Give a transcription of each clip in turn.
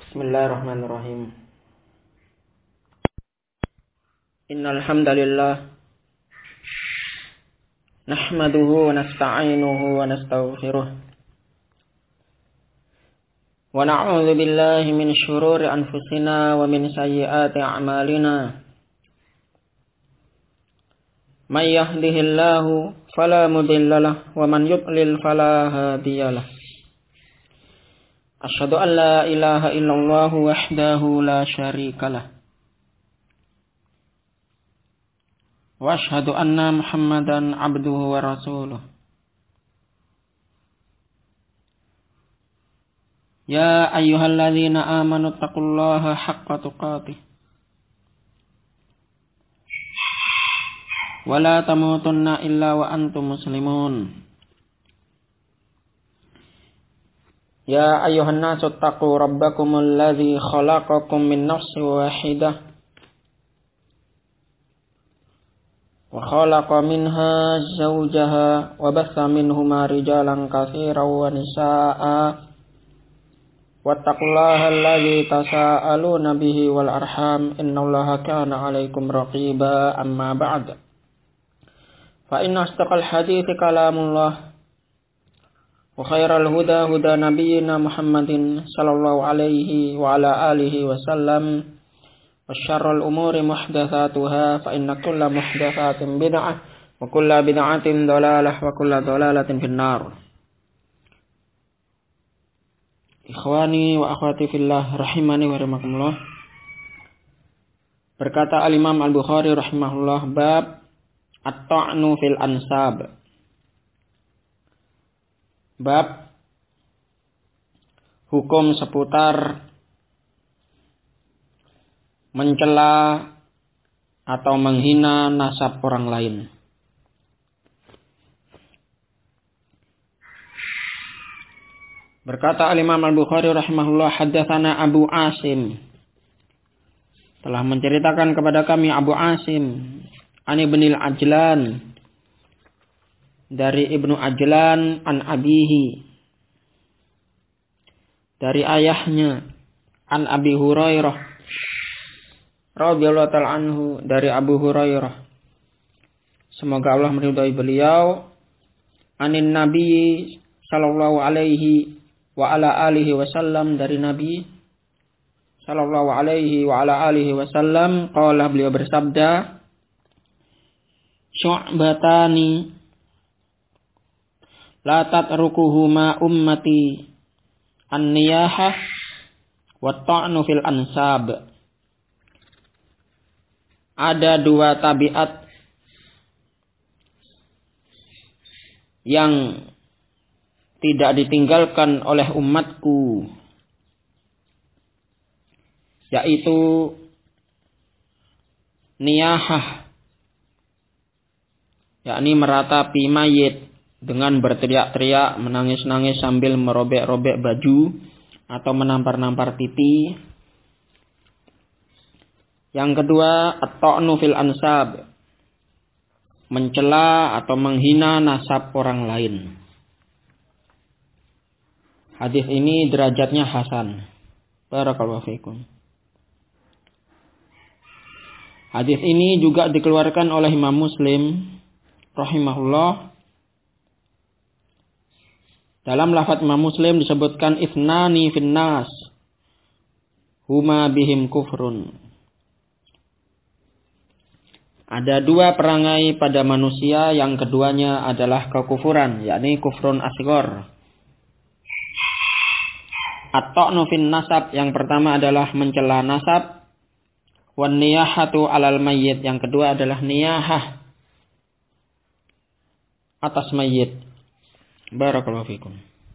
Bismillahirrahmanirrahim. Innal hamdalillah nahmaduhu wa nasta'inuhu wa nastaghfiruh. Wa na'udzu billahi min syururi anfusina wa min sayyiati a'malina. May yahdihillahu fala mudilla lahu wa man yudlil fala hadiya lahu. Asyhadu an la ilaha illallah wahdahu la syarika lah. Wa asyhadu anna Muhammadan abduhu wa rasuluh. Ya ayyuhalladzina amanu taqullaha haqqa tuqatih. Wa la tamutunna illa wa antum muslimun. Ya ayyuhan nasu taqu rabbakumul ladzi khalaqakum min nafsin wahidah wa khalaqa minha zawjaha wa batha minhuma rijalan katsiran wa nisaa'a wattaqullaha alladzi tasaaluna bihi wal arham innallaha kana 'alaikum raqiba amma ba'd fa inna astaqal hadithi kalamullah wa khairal huda huda nabiyyina Muhammadin sallallahu alaihi wa ala alihi wa sallam wa syarrul umuri muhdatsatuha fa inna kulla muhdatsatin bid'ah wa kulla bid'atin dhalalah wa kulla dhalalatin finnar. Ikhwani wa akhwati fillah rahimani wa rahimakumullah. Berkata al-Imam Al-Bukhari rahimahullah, bab at-ta'nu fil ansab. Bab hukum seputar mencela atau menghina nasab orang lain. Berkata al-Imam Al-Bukhari rahimahullah, haddatsana Abu Asim, telah menceritakan kepada kami Abu Asim an Ibnil Ajlan, dari Ibnu Ajlan, an abihi, dari ayahnya, an Abi Hurairah radhiyallahu ta'ala anhu, dari Abu Hurairah, semoga Allah meridhai beliau, anin Nabi sallallahu alaihi wa ala alihi wasallam, dari Nabi sallallahu alaihi wa ala alihi wasallam, qala, beliau bersabda, syu'batani la tatrukuhuma ummati an-niyahah wa ta'nu fil ansab. Ada dua tabiat yang tidak ditinggalkan oleh umatku, yaitu niyahah, yakni meratapi mayit dengan berteriak-teriak, menangis-nangis sambil merobek-robek baju atau menampar-nampar pipi. Yang kedua, at-ta'nu fil ansab, mencela atau menghina nasab orang lain. Hadis ini derajatnya hasan. Barakallahu fikum. Hadis ini juga dikeluarkan oleh Imam Muslim rahimahullah. Dalam lafaz Imam Muslim disebutkan ithnani finnas huma bihim kufrun. Ada dua perangai pada manusia, yang keduanya adalah kekufuran, yakni kufrun asghar. At-ta'nu fin nasab, yang pertama adalah mencela nasab. Wan niyahatu alal mayyit, yang kedua adalah niyahah atas mayyit. Barakallahu fikum.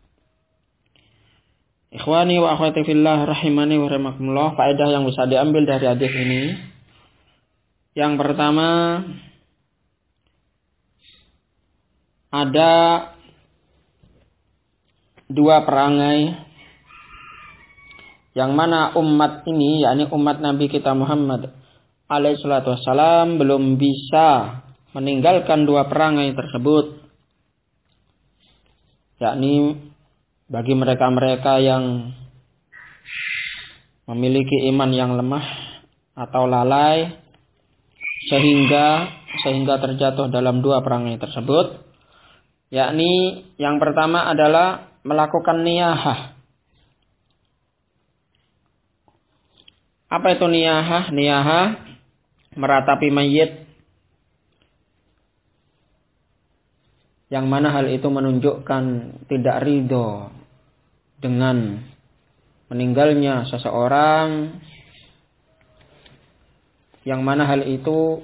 Ikhwani wa akhwati fillah rahimani wa rahimakumullah. Faedah yang bisa diambil dari hadis ini, yang pertama, ada dua perangai yang mana umat ini, yakni umat Nabi kita Muhammad alaihi salatu wassalam, belum bisa meninggalkan dua perangai tersebut, yakni bagi mereka-mereka yang memiliki iman yang lemah atau lalai sehingga terjatuh dalam dua perangai tersebut, yakni yang pertama adalah melakukan niyahah. Apa itu niyahah? Niyahah meratapi mayit, yang mana hal itu menunjukkan tidak ridho dengan meninggalnya seseorang, yang mana hal itu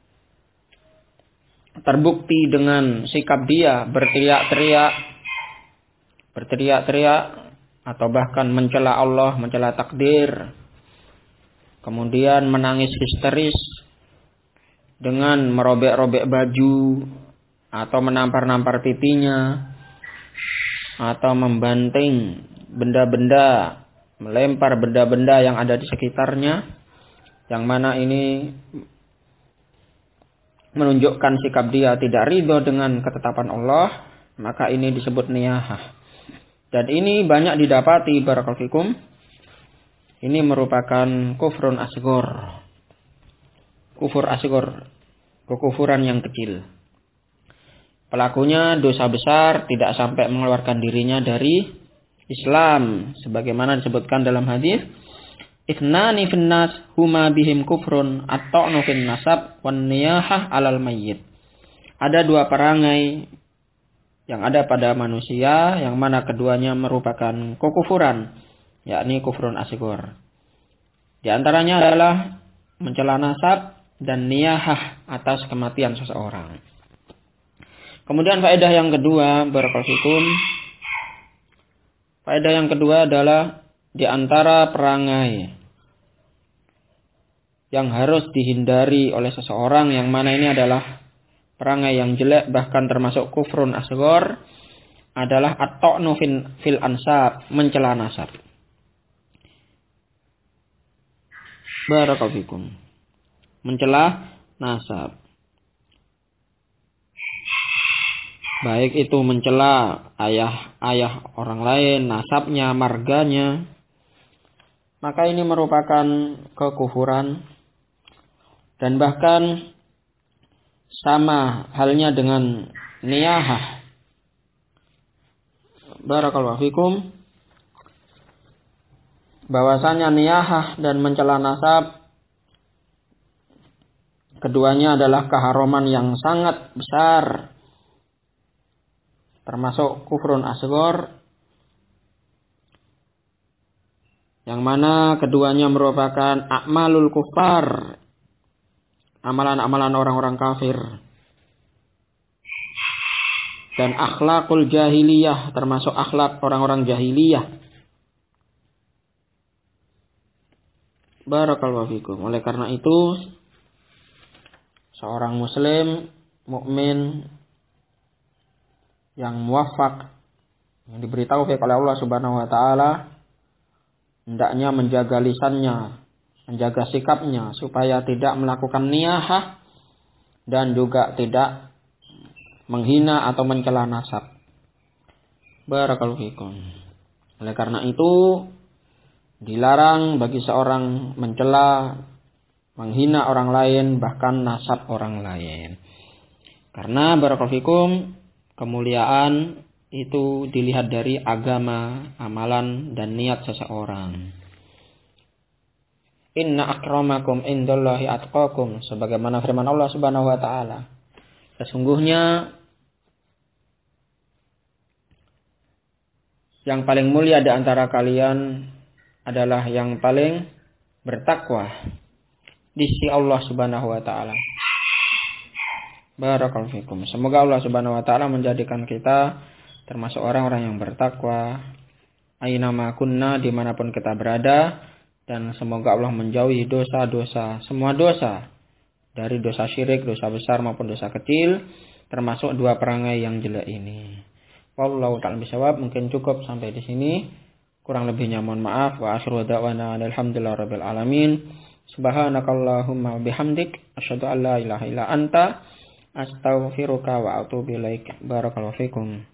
terbukti dengan sikap dia berteriak-teriak atau bahkan mencela Allah, mencela takdir, kemudian menangis histeris dengan merobek-robek baju atau menampar-nampar pipinya atau membanting benda-benda, melempar benda-benda yang ada di sekitarnya, yang mana ini menunjukkan sikap dia tidak ridho dengan ketetapan Allah, maka ini disebut niyahah. Dan ini banyak didapati barakallahu fikum. Ini merupakan kufrun asghar. Kufur asghar, kekufuran yang kecil. Pelakunya dosa besar, tidak sampai mengeluarkan dirinya dari Islam, sebagaimana disebutkan dalam hadis, "Ithnani finnas huma bihim kufrun at-ta'nu fin nasab wan niyahah 'alal mayyit." Ada dua perangai yang ada pada manusia, yang mana keduanya merupakan kekufuran, yakni kufrun asghar. Di antaranya adalah mencela nasab dan niyahah atas kematian seseorang. Kemudian faedah yang kedua, barakallahu fikum. Faedah yang kedua adalah di antara perangai yang harus dihindari oleh seseorang, yang mana ini adalah perangai yang jelek, bahkan termasuk kufrun asghar, adalah at-ta'nu fil ansab, mencela nasab. Barakallahu fikum. Mencela nasab. Baik itu mencela ayah orang lain, nasabnya, marganya, maka ini merupakan kekufuran. Dan bahkan sama halnya dengan niyahah. Barakallahu fikum. Bahwasanya niyahah dan mencela nasab, keduanya adalah keharaman yang sangat besar, termasuk kufrun asghar, yang mana keduanya merupakan a'malul kufar, amalan-amalan orang-orang kafir, dan akhlakul jahiliyah, termasuk akhlak orang-orang jahiliyah. Barakallahu fikum. Oleh karena itu, seorang muslim mukmin yang muwaffaq, yang diberi taufik oleh Allah Subhanahu wa taala, hendaknya menjaga lisannya, menjaga sikapnya supaya tidak melakukan niyahah dan juga tidak menghina atau mencela nasab. Barakallahu fikum. Oleh karena itu, dilarang bagi seorang mencela, menghina orang lain, bahkan nasab orang lain. Karena barakallahu fikum, kemuliaan itu dilihat dari agama, amalan, dan niat seseorang. Inna akramakum indallahi atqakum, sebagaimana firman Allah Subhanahu wa taala. Sesungguhnya yang paling mulia di antara kalian adalah yang paling bertakwa di sisi Allah Subhanahu wa taala. Barakallahu fikum. Semoga Allah Subhanahu wa taala menjadikan kita termasuk orang-orang yang bertakwa aina ma kunna, dimanapun kita berada, dan semoga Allah menjauhi dosa-dosa, semua dosa, dari dosa syirik, dosa besar maupun dosa kecil, termasuk dua perangai yang jelek ini. Wallahu ta'ala bisawab. Mungkin cukup sampai di sini. Kurang lebihnya mohon maaf. Wa akhiru da'wana alhamdulillahirabbil alamin. Subhanakallahumma bihamdik asyhadu an la ilaha illa anta astaghfiruka wa atubu ilaik. Barakallahu fikum.